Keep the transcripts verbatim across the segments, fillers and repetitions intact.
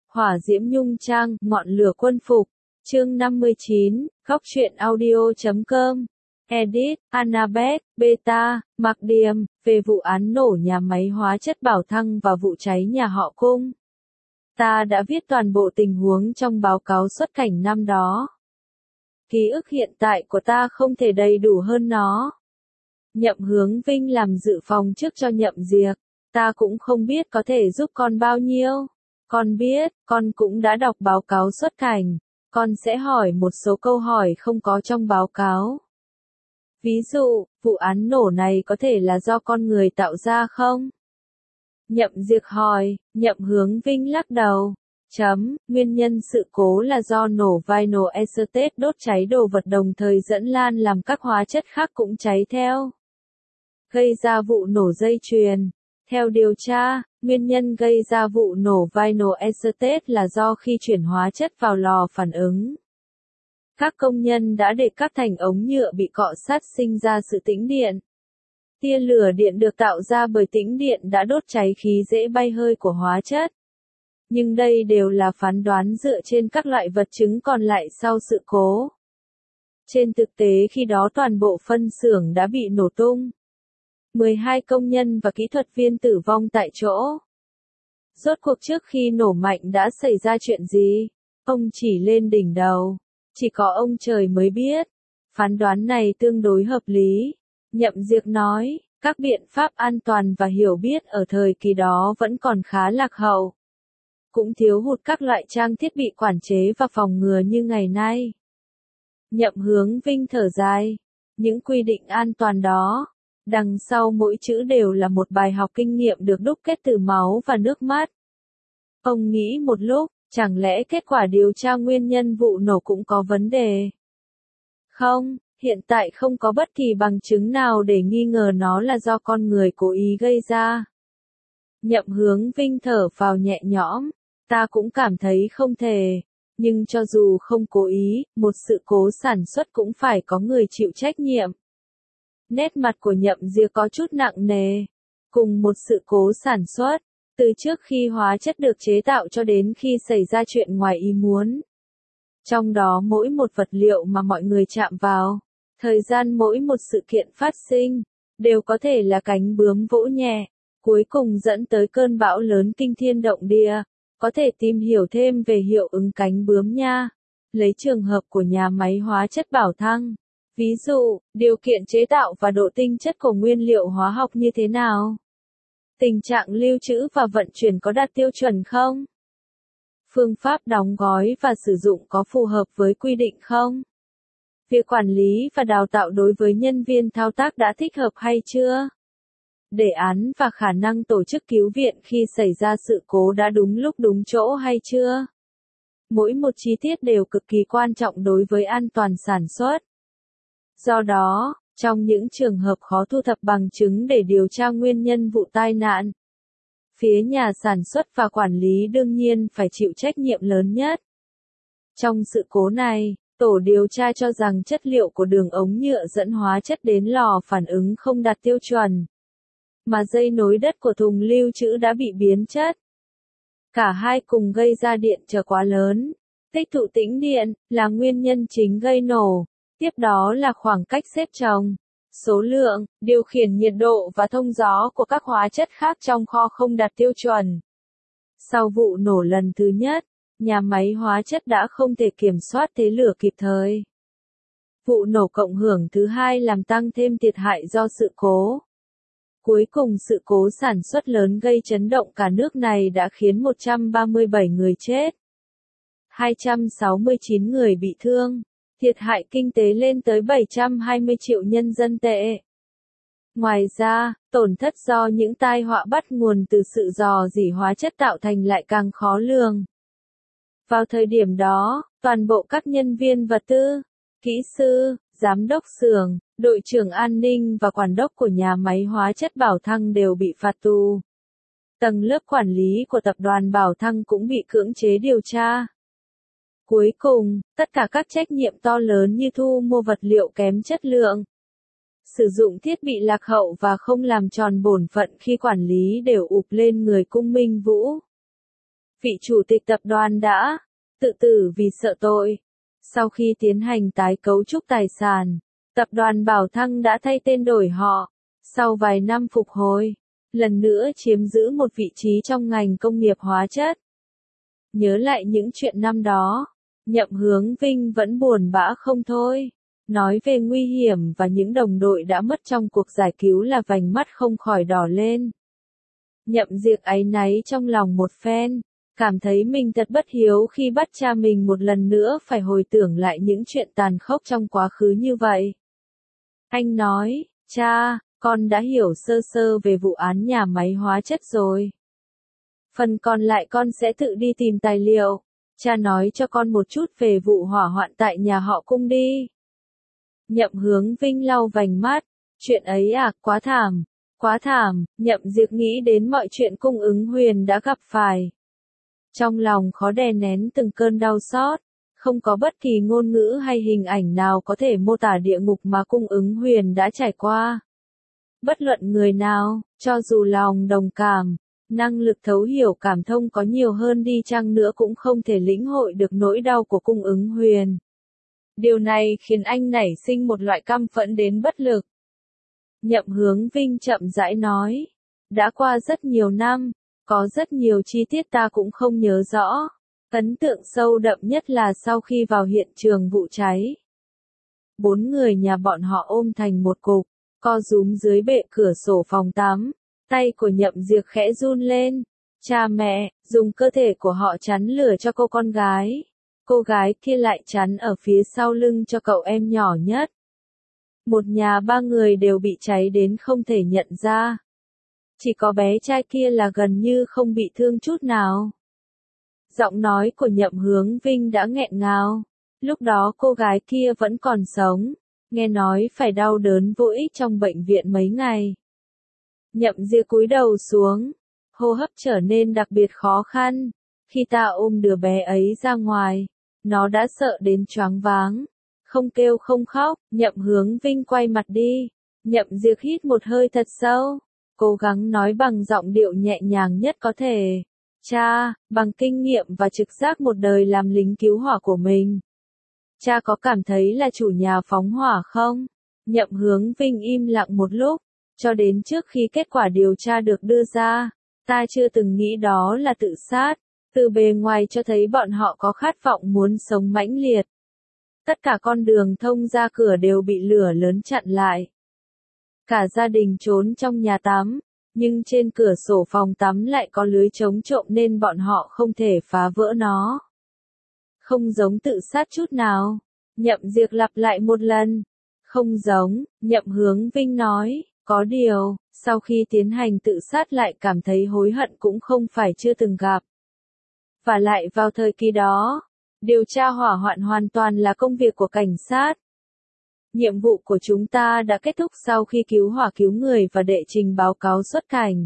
Hỏa diễm nhung trang, ngọn lửa quân phục. Chương năm mươi chín, góc truyện audio chấm com. Edit, Annabeth, Beta, Mạc Điềm, về vụ án nổ nhà máy hóa chất Bảo Thăng và vụ cháy nhà họ Cung. Ta đã viết toàn bộ tình huống trong báo cáo xuất cảnh năm đó. Ký ức hiện tại của ta không thể đầy đủ hơn nó. Nhậm Hướng Vinh làm dự phòng trước cho Nhậm Diệc. Ta cũng không biết có thể giúp con bao nhiêu. Con biết, con cũng đã đọc báo cáo xuất cảnh. Con sẽ hỏi một số câu hỏi không có trong báo cáo. Ví dụ, vụ án nổ này có thể là do con người tạo ra không? Nhậm Diệc hỏi, Nhậm Hướng Vinh lắc đầu. Chấm, nguyên nhân sự cố là do nổ vinyl acetate đốt cháy đồ vật đồng thời dẫn lan làm các hóa chất khác cũng cháy theo. Gây ra vụ nổ dây chuyền. Theo điều tra, nguyên nhân gây ra vụ nổ vinyl acetate là do khi chuyển hóa chất vào lò phản ứng. Các công nhân đã để các thành ống nhựa bị cọ sát sinh ra sự tĩnh điện. Tia lửa điện được tạo ra bởi tĩnh điện đã đốt cháy khí dễ bay hơi của hóa chất. Nhưng đây đều là phán đoán dựa trên các loại vật chứng còn lại sau sự cố. Trên thực tế khi đó toàn bộ phân xưởng đã bị nổ tung. mười hai công nhân và kỹ thuật viên tử vong tại chỗ. Rốt cuộc trước khi nổ mạnh đã xảy ra chuyện gì? Ông chỉ lên đỉnh đầu. Chỉ có ông trời mới biết. Phán đoán này tương đối hợp lý. Nhậm Diệc nói, các biện pháp an toàn và hiểu biết ở thời kỳ đó vẫn còn khá lạc hậu. Cũng thiếu hụt các loại trang thiết bị quản chế và phòng ngừa như ngày nay. Nhậm Hướng Vinh thở dài. Những quy định an toàn đó, đằng sau mỗi chữ đều là một bài học kinh nghiệm được đúc kết từ máu và nước mắt. Ông nghĩ một lúc, chẳng lẽ kết quả điều tra nguyên nhân vụ nổ cũng có vấn đề? Không, hiện tại không có bất kỳ bằng chứng nào để nghi ngờ nó là do con người cố ý gây ra. Nhậm Hướng Vinh thở phào nhẹ nhõm, ta cũng cảm thấy không thể. Nhưng cho dù không cố ý, một sự cố sản xuất cũng phải có người chịu trách nhiệm. Nét mặt của Nhậm Diệc có chút nặng nề. Cùng một sự cố sản xuất, từ trước khi hóa chất được chế tạo cho đến khi xảy ra chuyện ngoài ý muốn. Trong đó mỗi một vật liệu mà mọi người chạm vào, thời gian mỗi một sự kiện phát sinh, đều có thể là cánh bướm vỗ nhẹ, cuối cùng dẫn tới cơn bão lớn kinh thiên động địa. Có thể tìm hiểu thêm về hiệu ứng cánh bướm nha. Lấy trường hợp của nhà máy hóa chất Bảo Thăng. Ví dụ, điều kiện chế tạo và độ tinh chất của nguyên liệu hóa học như thế nào? Tình trạng lưu trữ và vận chuyển có đạt tiêu chuẩn không? Phương pháp đóng gói và sử dụng có phù hợp với quy định không? Việc quản lý và đào tạo đối với nhân viên thao tác đã thích hợp hay chưa? Đề án và khả năng tổ chức cứu viện khi xảy ra sự cố đã đúng lúc đúng chỗ hay chưa? Mỗi một chi tiết đều cực kỳ quan trọng đối với an toàn sản xuất. Do đó, trong những trường hợp khó thu thập bằng chứng để điều tra nguyên nhân vụ tai nạn, phía nhà sản xuất và quản lý đương nhiên phải chịu trách nhiệm lớn nhất. Trong sự cố này, tổ điều tra cho rằng chất liệu của đường ống nhựa dẫn hóa chất đến lò phản ứng không đạt tiêu chuẩn, mà dây nối đất của thùng lưu trữ đã bị biến chất. Cả hai cùng gây ra điện trở quá lớn. Tích tụ tĩnh điện là nguyên nhân chính gây nổ. Tiếp đó là khoảng cách xếp chồng, số lượng, điều khiển nhiệt độ và thông gió của các hóa chất khác trong kho không đạt tiêu chuẩn. Sau vụ nổ lần thứ nhất, nhà máy hóa chất đã không thể kiểm soát thế lửa kịp thời. Vụ nổ cộng hưởng thứ hai làm tăng thêm thiệt hại do sự cố. Cuối cùng sự cố sản xuất lớn gây chấn động cả nước này đã khiến một trăm ba mươi bảy người chết, hai trăm sáu mươi chín người bị thương, thiệt hại kinh tế lên tới bảy trăm hai mươi triệu nhân dân tệ. Ngoài ra, tổn thất do những tai họa bắt nguồn từ sự rò rỉ hóa chất tạo thành lại càng khó lường. Vào thời điểm đó, toàn bộ các nhân viên vật tư, kỹ sư, giám đốc xưởng, đội trưởng an ninh và quản đốc của nhà máy hóa chất Bảo Thăng đều bị phạt tù. Tầng lớp quản lý của tập đoàn Bảo Thăng cũng bị cưỡng chế điều tra. Cuối cùng, tất cả các trách nhiệm to lớn như thu mua vật liệu kém chất lượng, sử dụng thiết bị lạc hậu và không làm tròn bổn phận khi quản lý đều ụp lên người Cung Minh Vũ. vị chủ tịch tập đoàn đã tự tử vì sợ tội. Sau khi tiến hành tái cấu trúc tài sản, tập đoàn Bảo Thăng đã thay tên đổi họ. Sau vài năm phục hồi, lần nữa chiếm giữ một vị trí trong ngành công nghiệp hóa chất. Nhớ lại những chuyện năm đó, Nhậm Hướng Vinh vẫn buồn bã không thôi. Nói về nguy hiểm và những đồng đội đã mất trong cuộc giải cứu là vành mắt không khỏi đỏ lên. Nhậm Diệc áy náy trong lòng một phen, cảm thấy mình thật bất hiếu khi bắt cha mình một lần nữa phải hồi tưởng lại những chuyện tàn khốc trong quá khứ như vậy. Anh nói, cha, con đã hiểu sơ sơ về vụ án nhà máy hóa chất rồi. Phần còn lại con sẽ tự đi tìm tài liệu. Cha nói cho con một chút về vụ hỏa hoạn tại nhà họ Cung đi. Nhậm Hướng Vinh lau vành mắt, chuyện ấy à, quá thảm, quá thảm, Nhậm Diệc nghĩ đến mọi chuyện Cung Ứng Huyền đã gặp phải. Trong lòng khó đè nén từng cơn đau xót, không có bất kỳ ngôn ngữ hay hình ảnh nào có thể mô tả địa ngục mà Cung Ứng Huyền đã trải qua. Bất luận người nào, cho dù lòng đồng cảm, năng lực thấu hiểu cảm thông có nhiều hơn đi chăng nữa cũng không thể lĩnh hội được nỗi đau của Cung Ứng Huyền. Điều này khiến anh nảy sinh một loại căm phẫn đến bất lực. Nhậm Hướng Vinh chậm rãi nói, đã qua rất nhiều năm, có rất nhiều chi tiết ta cũng không nhớ rõ. Ấn tượng sâu đậm nhất là sau khi vào hiện trường vụ cháy. Bốn người nhà bọn họ ôm thành một cục, co rúm dưới bệ cửa sổ phòng tắm. Tay của Nhậm Diệc khẽ run lên. Cha mẹ, dùng cơ thể của họ chắn lửa cho cô con gái. Cô gái kia lại chắn ở phía sau lưng cho cậu em nhỏ nhất. Một nhà ba người đều bị cháy đến không thể nhận ra. Chỉ có bé trai kia là gần như không bị thương chút nào. Giọng nói của Nhậm Hướng Vinh đã nghẹn ngào. Lúc đó cô gái kia vẫn còn sống. Nghe nói phải đau đớn vô ích trong bệnh viện mấy ngày. Nhậm Diệc cúi đầu xuống. Hô hấp trở nên đặc biệt khó khăn. Khi ta ôm đứa bé ấy ra ngoài, nó đã sợ đến choáng váng. Không kêu không khóc, Nhậm Hướng Vinh quay mặt đi. Nhậm Diệc hít một hơi thật sâu. Cố gắng nói bằng giọng điệu nhẹ nhàng nhất có thể. Cha, bằng kinh nghiệm và trực giác một đời làm lính cứu hỏa của mình. Cha có cảm thấy là chủ nhà phóng hỏa không? Nhậm Hướng Vinh im lặng một lúc. Cho đến trước khi kết quả điều tra được đưa ra, ta chưa từng nghĩ đó là tự sát. Từ bề ngoài cho thấy bọn họ có khát vọng muốn sống mãnh liệt. Tất cả con đường thông ra cửa đều bị lửa lớn chặn lại. Cả gia đình trốn trong nhà tắm, nhưng trên cửa sổ phòng tắm lại có lưới chống trộm nên bọn họ không thể phá vỡ nó. Không giống tự sát chút nào. Nhậm Diệc lặp lại một lần. Không giống, Nhậm Hướng Vinh nói, có điều, sau khi tiến hành tự sát lại cảm thấy hối hận cũng không phải chưa từng gặp. Và lại vào thời kỳ đó, điều tra hỏa hoạn hoàn toàn là công việc của cảnh sát. Nhiệm vụ của chúng ta đã kết thúc sau khi cứu hỏa cứu người và đệ trình báo cáo xuất cảnh.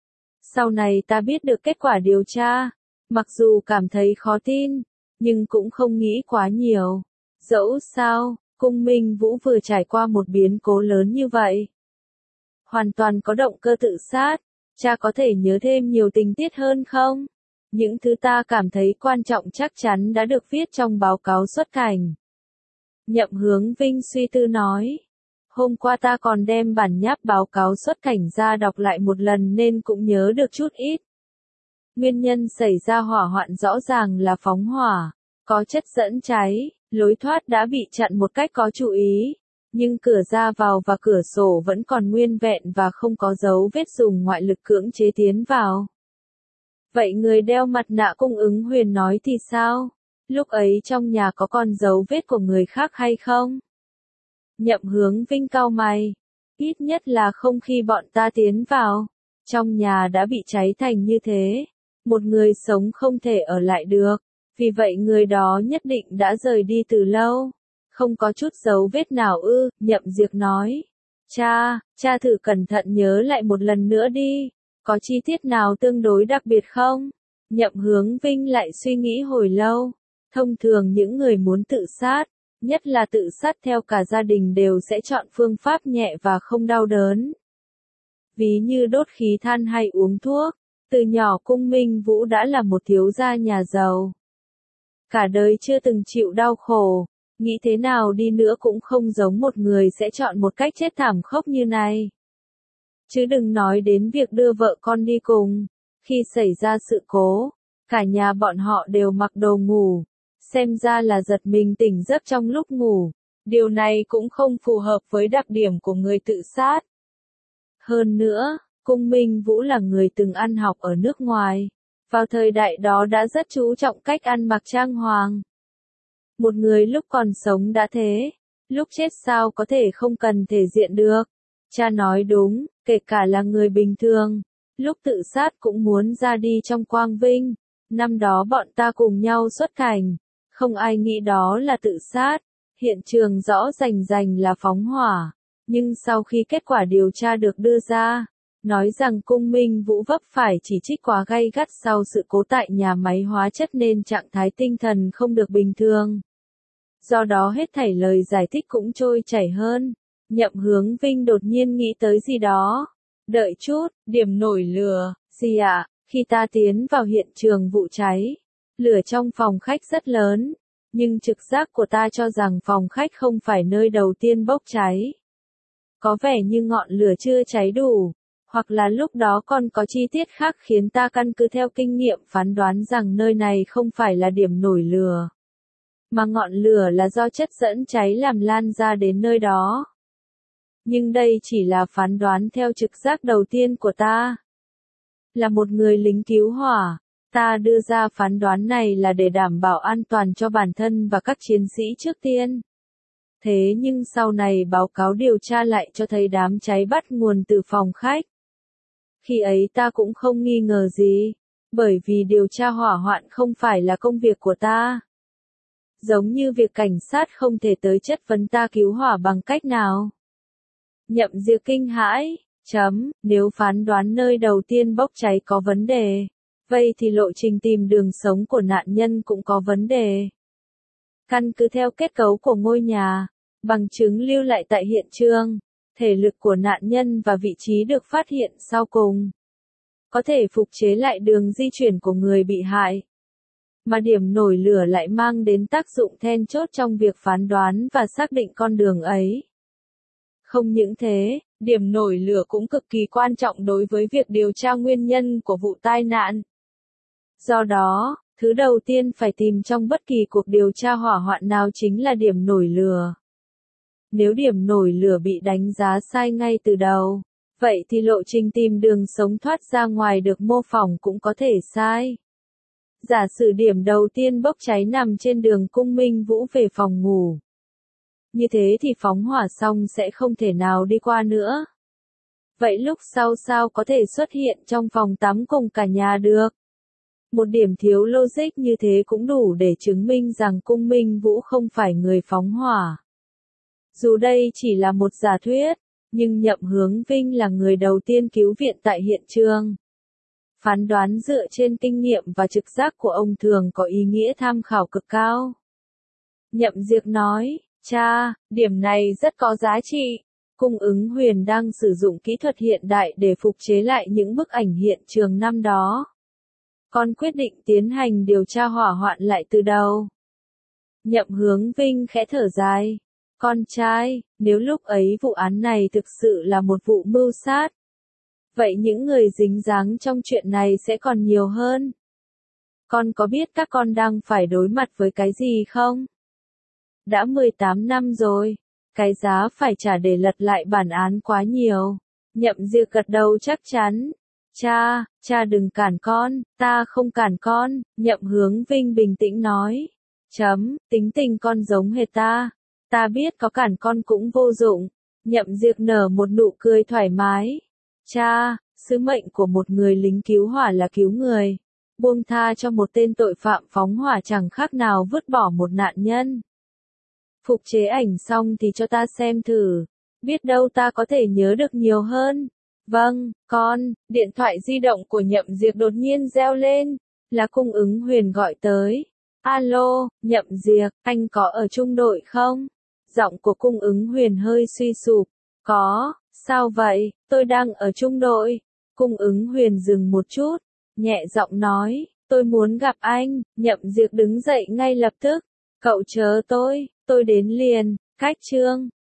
Sau này ta biết được kết quả điều tra, mặc dù cảm thấy khó tin, nhưng cũng không nghĩ quá nhiều. Dẫu sao, Cung Minh Vũ vừa trải qua một biến cố lớn như vậy. Hoàn toàn có động cơ tự sát, cha có thể nhớ thêm nhiều tình tiết hơn không? Những thứ ta cảm thấy quan trọng chắc chắn đã được viết trong báo cáo xuất cảnh. Nhậm Hướng Vinh suy tư nói. Hôm qua ta còn đem bản nháp báo cáo xuất cảnh ra đọc lại một lần nên cũng nhớ được chút ít. Nguyên nhân xảy ra hỏa hoạn rõ ràng là phóng hỏa, có chất dẫn cháy, lối thoát đã bị chặn một cách có chú ý. Nhưng cửa ra vào và cửa sổ vẫn còn nguyên vẹn và không có dấu vết dùng ngoại lực cưỡng chế tiến vào. Vậy người đeo mặt nạ Cung Ứng Huyền nói thì sao? Lúc ấy trong nhà có còn dấu vết của người khác hay không? Nhậm Hướng Vinh cau mày. Ít nhất là không khi bọn ta tiến vào. Trong nhà đã bị cháy thành như thế. Một người sống không thể ở lại được. Vì vậy người đó nhất định đã rời đi từ lâu. Không có chút dấu vết nào ư, Nhậm Diệc nói. Cha, cha thử cẩn thận nhớ lại một lần nữa đi. Có chi tiết nào tương đối đặc biệt không? Nhậm Hướng Vinh lại suy nghĩ hồi lâu. Thông thường những người muốn tự sát, nhất là tự sát theo cả gia đình đều sẽ chọn phương pháp nhẹ và không đau đớn. Ví như đốt khí than hay uống thuốc. Từ nhỏ Cung Minh Vũ đã là một thiếu gia nhà giàu. Cả đời chưa từng chịu đau khổ, nghĩ thế nào đi nữa cũng không giống một người sẽ chọn một cách chết thảm khốc như này. Chứ đừng nói đến việc đưa vợ con đi cùng. Khi xảy ra sự cố, cả nhà bọn họ đều mặc đồ ngủ, xem ra là giật mình tỉnh giấc trong lúc ngủ. Điều này cũng không phù hợp với đặc điểm của người tự sát. Hơn nữa, Cung Minh Vũ là người từng ăn học ở nước ngoài, vào thời đại đó đã rất chú trọng cách ăn mặc trang hoàng. Một người lúc còn sống đã thế, lúc chết sao có thể không cần thể diện được. Cha nói đúng, kể cả là người bình thường, lúc tự sát cũng muốn ra đi trong quang vinh. Năm đó bọn ta cùng nhau xuất cảnh, không ai nghĩ đó là tự sát. Hiện trường rõ rành rành là phóng hỏa, nhưng sau khi kết quả điều tra được đưa ra, nói rằng Cung Minh Vũ vấp phải chỉ trích quá gay gắt sau sự cố tại nhà máy hóa chất nên trạng thái tinh thần không được bình thường. Do đó hết thảy lời giải thích cũng trôi chảy hơn. Nhậm Hướng Vinh đột nhiên nghĩ tới gì đó. Đợi chút, điểm nổi lửa, gì ạ? À? Khi ta tiến vào hiện trường vụ cháy, lửa trong phòng khách rất lớn. Nhưng trực giác của ta cho rằng phòng khách không phải nơi đầu tiên bốc cháy. Có vẻ như ngọn lửa chưa cháy đủ, hoặc là lúc đó còn có chi tiết khác khiến ta căn cứ theo kinh nghiệm phán đoán rằng nơi này không phải là điểm nổi lửa, mà ngọn lửa là do chất dẫn cháy làm lan ra đến nơi đó. Nhưng đây chỉ là phán đoán theo trực giác đầu tiên của ta. Là một người lính cứu hỏa, ta đưa ra phán đoán này là để đảm bảo an toàn cho bản thân và các chiến sĩ trước tiên. Thế nhưng sau này báo cáo điều tra lại cho thấy đám cháy bắt nguồn từ phòng khách. Khi ấy ta cũng không nghi ngờ gì, bởi vì điều tra hỏa hoạn không phải là công việc của ta. Giống như việc cảnh sát không thể tới chất vấn ta cứu hỏa bằng cách nào. Nhậm Diệp kinh hãi, chấm, nếu phán đoán nơi đầu tiên bốc cháy có vấn đề, vậy thì lộ trình tìm đường sống của nạn nhân cũng có vấn đề. Căn cứ theo kết cấu của ngôi nhà, bằng chứng lưu lại tại hiện trường, thể lực của nạn nhân và vị trí được phát hiện sau cùng, có thể phục chế lại đường di chuyển của người bị hại. Mà điểm nổi lửa lại mang đến tác dụng then chốt trong việc phán đoán và xác định con đường ấy. Không những thế, điểm nổi lửa cũng cực kỳ quan trọng đối với việc điều tra nguyên nhân của vụ tai nạn. Do đó, thứ đầu tiên phải tìm trong bất kỳ cuộc điều tra hỏa hoạn nào chính là điểm nổi lửa. Nếu điểm nổi lửa bị đánh giá sai ngay từ đầu, vậy thì lộ trình tìm đường sống thoát ra ngoài được mô phỏng cũng có thể sai. Giả sử điểm đầu tiên bốc cháy nằm trên đường Cung Minh Vũ về phòng ngủ. Như thế thì phóng hỏa xong sẽ không thể nào đi qua nữa. Vậy lúc sau sao có thể xuất hiện trong phòng tắm cùng cả nhà được? Một điểm thiếu logic như thế cũng đủ để chứng minh rằng Cung Minh Vũ không phải người phóng hỏa. Dù đây chỉ là một giả thuyết, nhưng Nhậm Hướng Vinh là người đầu tiên cứu viện tại hiện trường. Phán đoán dựa trên kinh nghiệm và trực giác của ông thường có ý nghĩa tham khảo cực cao. Nhậm Diệp nói, cha, điểm này rất có giá trị. Cung ứng Huyền đang sử dụng kỹ thuật hiện đại để phục chế lại những bức ảnh hiện trường năm đó. Con quyết định tiến hành điều tra hỏa hoạn lại từ đầu. Nhậm Hướng Vinh khẽ thở dài. Con trai, nếu lúc ấy vụ án này thực sự là một vụ mưu sát, vậy những người dính dáng trong chuyện này sẽ còn nhiều hơn. Con có biết các con đang phải đối mặt với cái gì không? Đã mười tám năm rồi, cái giá phải trả để lật lại bản án quá nhiều. Nhậm Diệp gật đầu chắc chắn. Cha, cha đừng cản con, ta không cản con, Nhậm Hướng Vinh bình tĩnh nói. Chấm, tính tình con giống hệt ta. Ta biết có cản con cũng vô dụng. Nhậm Diệp nở một nụ cười thoải mái. Cha, sứ mệnh của một người lính cứu hỏa là cứu người. Buông tha cho một tên tội phạm phóng hỏa chẳng khác nào vứt bỏ một nạn nhân. Phục chế ảnh xong thì cho ta xem thử. Biết đâu ta có thể nhớ được nhiều hơn. Vâng, con, điện thoại di động của Nhậm Diệp đột nhiên reo lên. Là Cung ứng Huyền gọi tới. Alo, Nhậm Diệp, anh có ở trung đội không? Giọng của Cung ứng Huyền hơi suy sụp. Có, sao vậy, tôi đang ở trung đội. Cung ứng Huyền dừng một chút, nhẹ giọng nói, tôi muốn gặp anh, Nhậm Diệc đứng dậy ngay lập tức. Cậu chờ tôi, tôi đến liền, Khách Trương,